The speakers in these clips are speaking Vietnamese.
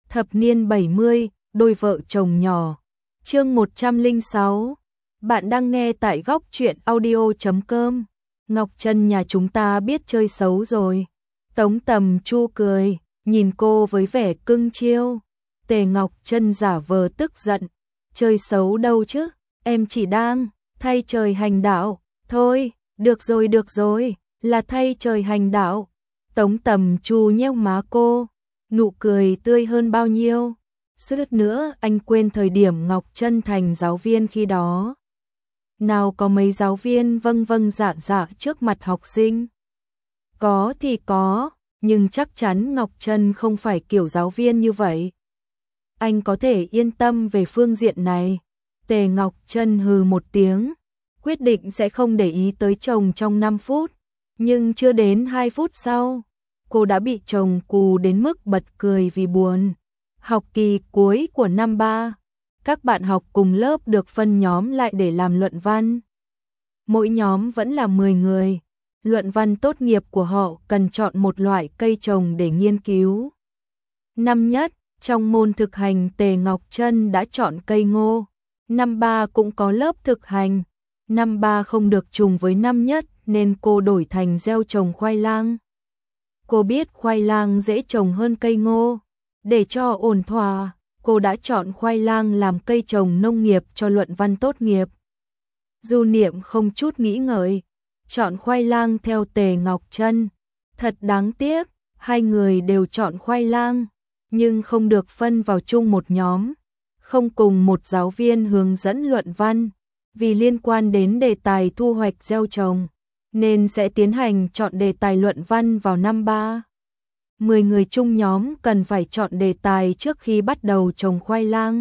Thập niên 70, đôi vợ chồng nhỏ. Chương 106. Bạn đang nghe tại góc truyện audio.com. Ngọc Trân nhà chúng ta biết chơi xấu rồi. Tống Tầm Chu cười, nhìn cô với vẻ cưng chiêu. Tề Ngọc Trân giả vờ tức giận. Chơi xấu đâu chứ, em chỉ đang thay trời hành đạo. Thôi, được rồi, là thay trời hành đạo. Tống Tầm Chu nhếch má cô, nụ cười tươi hơn bao nhiêu. Suýt nữa anh quên thời điểm Ngọc Trân thành giáo viên khi đó. Nào có mấy giáo viên vâng dạ trước mặt học sinh. Có thì có, nhưng chắc chắn Ngọc Trân không phải kiểu giáo viên như vậy. Anh có thể yên tâm về phương diện này. Tề Ngọc Trân hừ một tiếng, quyết định sẽ không để ý tới chồng trong 5 phút. Nhưng chưa đến 2 phút sau, cô đã bị chồng cù đến mức bật cười vì buồn. Học kỳ cuối của năm 3, các bạn học cùng lớp được phân nhóm lại để làm luận văn. Mỗi nhóm vẫn là 10 người. Luận văn tốt nghiệp của họ cần chọn một loại cây trồng để nghiên cứu. Năm nhất, trong môn thực hành Tề Ngọc Trân đã chọn cây ngô. Năm 3 cũng có lớp thực hành. Năm 3 không được trùng với năm nhất nên cô đổi thành gieo trồng khoai lang. Cô biết khoai lang dễ trồng hơn cây ngô. Để cho ổn thỏa, cô đã chọn khoai lang làm cây trồng nông nghiệp cho luận văn tốt nghiệp. Du Niệm không chút nghĩ ngợi, chọn khoai lang theo Tề Ngọc Trân. Thật đáng tiếc, hai người đều chọn khoai lang, nhưng không được phân vào chung một nhóm, không cùng một giáo viên hướng dẫn luận văn, vì liên quan đến đề tài thu hoạch gieo trồng, nên sẽ tiến hành chọn đề tài luận văn vào năm 3. 10 người chung nhóm cần phải chọn đề tài trước khi bắt đầu trồng khoai lang.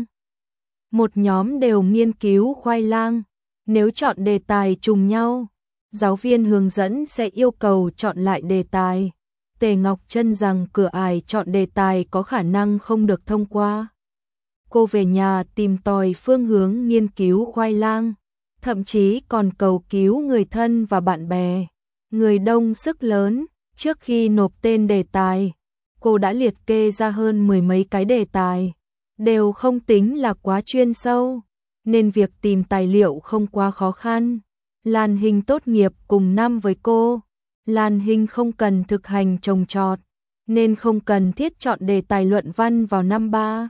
Một nhóm đều nghiên cứu khoai lang. Nếu chọn đề tài trùng nhau, giáo viên hướng dẫn sẽ yêu cầu chọn lại đề tài. Tề Ngọc Trân rằng cửa ải chọn đề tài có khả năng không được thông qua. Cô về nhà tìm tòi phương hướng nghiên cứu khoai lang, thậm chí còn cầu cứu người thân và bạn bè. Người đông sức lớn, trước khi nộp tên đề tài, cô đã liệt kê ra hơn 10 mấy cái đề tài, đều không tính là quá chuyên sâu, nên việc tìm tài liệu không quá khó khăn. Lan Hinh tốt nghiệp cùng năm với cô. Lan Hinh không cần thực hành trồng trọt, nên không cần thiết chọn đề tài luận văn vào năm 3.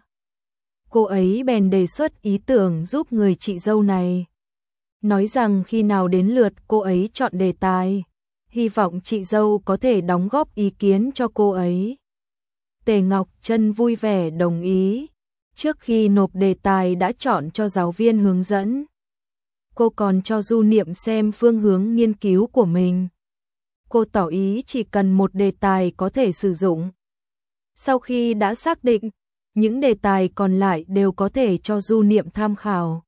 Cô ấy bèn đề xuất ý tưởng giúp người chị dâu này. Nói rằng khi nào đến lượt cô ấy chọn đề tài, hy vọng chị dâu có thể đóng góp ý kiến cho cô ấy. Tề Ngọc Trân vui vẻ đồng ý. Trước khi nộp đề tài đã chọn cho giáo viên hướng dẫn. Cô còn cho Du Niệm xem phương hướng nghiên cứu của mình. Cô tỏ ý chỉ cần một đề tài có thể sử dụng. Sau khi đã xác định, những đề tài còn lại đều có thể cho Du Niệm tham khảo.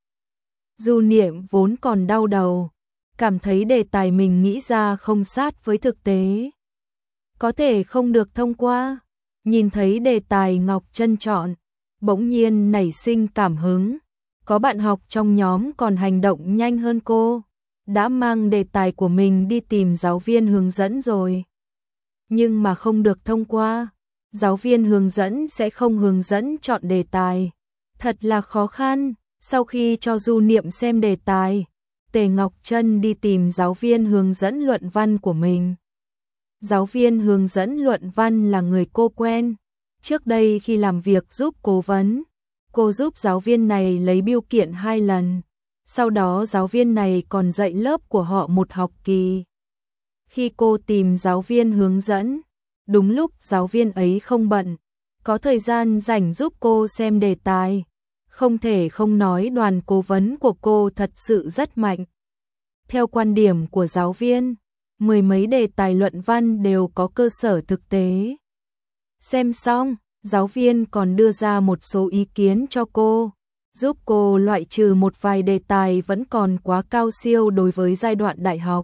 Du Niệm vốn còn đau đầu, cảm thấy đề tài mình nghĩ ra không sát với thực tế, có thể không được thông qua. Nhìn thấy đề tài Ngọc Trân chọn, bỗng nhiên nảy sinh cảm hứng. Có bạn học trong nhóm còn hành động nhanh hơn cô, đã mang đề tài của mình đi tìm giáo viên hướng dẫn rồi. Nhưng mà không được thông qua, giáo viên hướng dẫn sẽ không hướng dẫn chọn đề tài. Thật là khó khăn. Sau khi cho Du Niệm xem đề tài, Tề Ngọc Trân đi tìm giáo viên hướng dẫn luận văn của mình. Giáo viên hướng dẫn luận văn là người cô quen. Trước đây khi làm việc giúp cố vấn, cô giúp giáo viên này lấy bưu kiện 2 lần. Sau đó giáo viên này còn dạy lớp của họ một học kỳ. Khi cô tìm giáo viên hướng dẫn, đúng lúc giáo viên ấy không bận, có thời gian rảnh giúp cô xem đề tài. Không thể không nói đoàn cố vấn của cô thật sự rất mạnh. Theo quan điểm của giáo viên, 10 mấy đề tài luận văn đều có cơ sở thực tế. Xem xong, giáo viên còn đưa ra một số ý kiến cho cô, giúp cô loại trừ một vài đề tài vẫn còn quá cao siêu đối với giai đoạn đại học.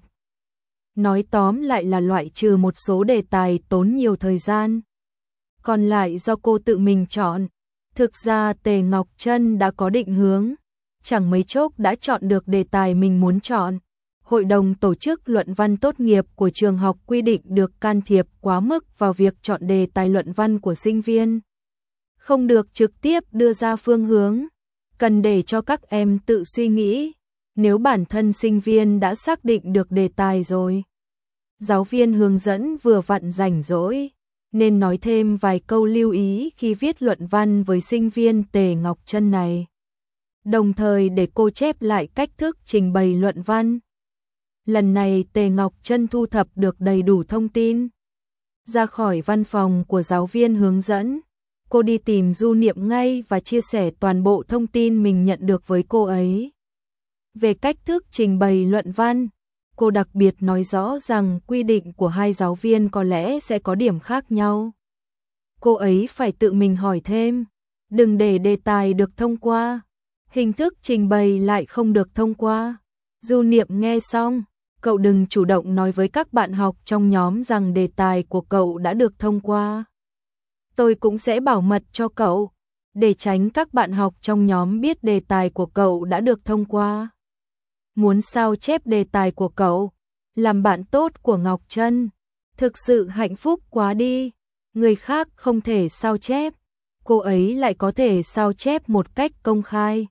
Nói tóm lại là loại trừ một số đề tài tốn nhiều thời gian. Còn lại do cô tự mình chọn. Thực ra Tề Ngọc Trân đã có định hướng, chẳng mấy chốc đã chọn được đề tài mình muốn chọn. Hội đồng tổ chức luận văn tốt nghiệp của trường học quy định được can thiệp quá mức vào việc chọn đề tài luận văn của sinh viên. không được trực tiếp đưa ra phương hướng, cần để cho các em tự suy nghĩ, nếu bản thân sinh viên đã xác định được đề tài rồi. Giáo viên hướng dẫn vừa vặn rảnh rỗi, nên nói thêm vài câu lưu ý khi viết luận văn với sinh viên Tề Ngọc Trân này. Đồng thời để cô chép lại cách thức trình bày luận văn. Lần này Tề Ngọc Trân thu thập được đầy đủ thông tin. Ra khỏi văn phòng của giáo viên hướng dẫn, cô đi tìm Du Niệm ngay và chia sẻ toàn bộ thông tin mình nhận được với cô ấy. Về cách thức trình bày luận văn, cô đặc biệt nói rõ rằng quy định của hai giáo viên có lẽ sẽ có điểm khác nhau. Cô ấy phải tự mình hỏi thêm, đừng để đề tài được thông qua, hình thức trình bày lại không được thông qua. Du Niệm nghe xong, cậu đừng chủ động nói với các bạn học trong nhóm rằng đề tài của cậu đã được thông qua. Tôi cũng sẽ bảo mật cho cậu, để tránh các bạn học trong nhóm biết đề tài của cậu đã được thông qua. Muốn sao chép đề tài của cậu, làm bạn tốt của Ngọc Trân, thực sự hạnh phúc quá đi, người khác không thể sao chép, cô ấy lại có thể sao chép một cách công khai.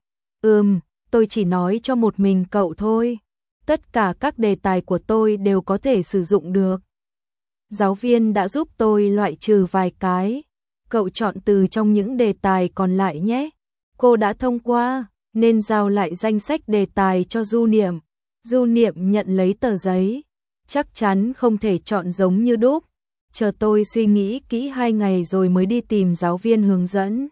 Tôi chỉ nói cho một mình cậu thôi, tất cả các đề tài của tôi đều có thể sử dụng được. Giáo viên đã giúp tôi loại trừ vài cái, cậu chọn từ trong những đề tài còn lại nhé. Cô đã thông qua, nên giao lại danh sách đề tài cho Du Niệm. Du Niệm nhận lấy tờ giấy, chắc chắn không thể chọn giống như đúc. Chờ tôi suy nghĩ kỹ 2 ngày rồi mới đi tìm giáo viên hướng dẫn.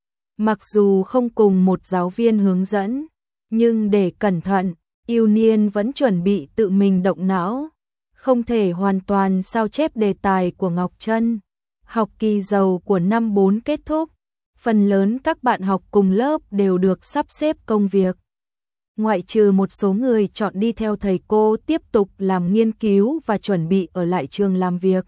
Mặc dù không cùng một giáo viên hướng dẫn, nhưng để cẩn thận, Yêu Niên vẫn chuẩn bị tự mình động não, không thể hoàn toàn sao chép đề tài của Ngọc Trân. Học kỳ đầu của năm 4 kết thúc, phần lớn các bạn học cùng lớp đều được sắp xếp công việc. Ngoại trừ một số người chọn đi theo thầy cô tiếp tục làm nghiên cứu và chuẩn bị ở lại trường làm việc.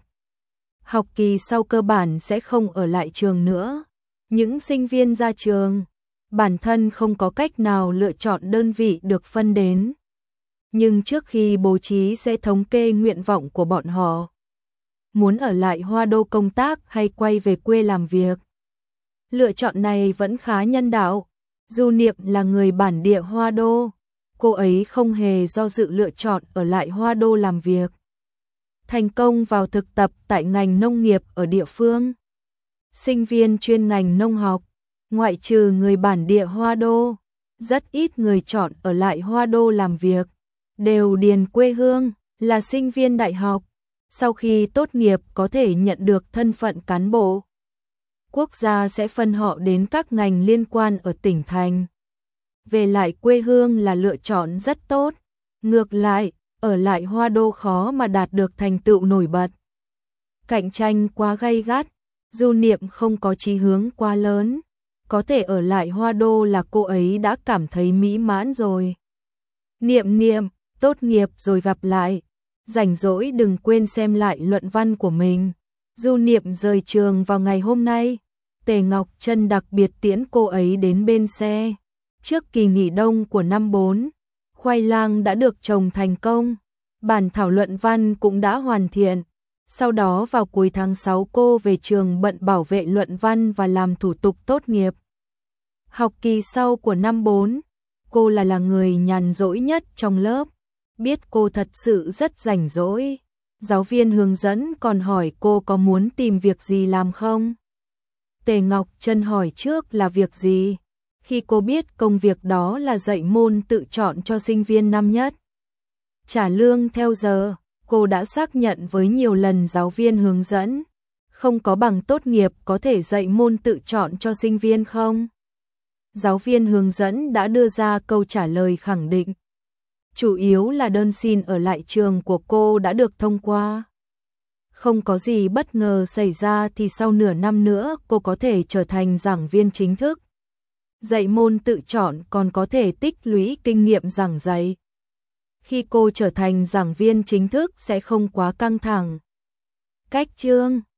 Học kỳ sau cơ bản sẽ không ở lại trường nữa. Những sinh viên ra trường, bản thân không có cách nào lựa chọn đơn vị được phân đến. Nhưng trước khi bố trí sẽ thống kê nguyện vọng của bọn họ. Muốn ở lại Hoa Đô công tác hay quay về quê làm việc. Lựa chọn này vẫn khá nhân đạo. Du Niệm là người bản địa Hoa Đô, cô ấy không hề do dự lựa chọn ở lại Hoa Đô làm việc. Thành công vào thực tập tại ngành nông nghiệp ở địa phương. Sinh viên chuyên ngành nông học, ngoại trừ người bản địa Hoa Đô, rất ít người chọn ở lại Hoa Đô làm việc, đều điền quê hương, là sinh viên đại học, sau khi tốt nghiệp có thể nhận được thân phận cán bộ. Quốc gia sẽ phân họ đến các ngành liên quan ở tỉnh thành. Về lại quê hương là lựa chọn rất tốt, ngược lại, ở lại Hoa Đô khó mà đạt được thành tựu nổi bật. Cạnh tranh quá gay gắt, Du Niệm không có chí hướng quá lớn, có thể ở lại Hoa Đô là cô ấy đã cảm thấy mỹ mãn rồi. Niệm, tốt nghiệp rồi gặp lại, rảnh rỗi đừng quên xem lại luận văn của mình. Du Niệm rời trường vào ngày hôm nay, Tề Ngọc Trân đặc biệt tiễn cô ấy đến bên xe. Trước kỳ nghỉ đông của năm 4, khoai lang đã được trồng thành công, bản thảo luận văn cũng đã hoàn thiện. Sau đó vào cuối tháng 6 cô về trường bận bảo vệ luận văn và làm thủ tục tốt nghiệp. Học kỳ sau của năm 4, cô là người nhàn rỗi nhất trong lớp. Biết cô thật sự rất rảnh rỗi. Giáo viên hướng dẫn còn hỏi cô có muốn tìm việc gì làm không? Tề Ngọc Trân hỏi trước là việc gì? Khi cô biết công việc đó là dạy môn tự chọn cho sinh viên năm nhất. Trả lương theo giờ, cô đã xác nhận với nhiều lần giáo viên hướng dẫn. Không có bằng tốt nghiệp có thể dạy môn tự chọn cho sinh viên không? Giáo viên hướng dẫn đã đưa ra câu trả lời khẳng định. Chủ yếu là đơn xin ở lại trường của cô đã được thông qua. Không có gì bất ngờ xảy ra thì sau nửa năm nữa cô có thể trở thành giảng viên chính thức. Dạy môn tự chọn còn có thể tích lũy kinh nghiệm giảng dạy. Khi cô trở thành giảng viên chính thức sẽ không quá căng thẳng. Cách chương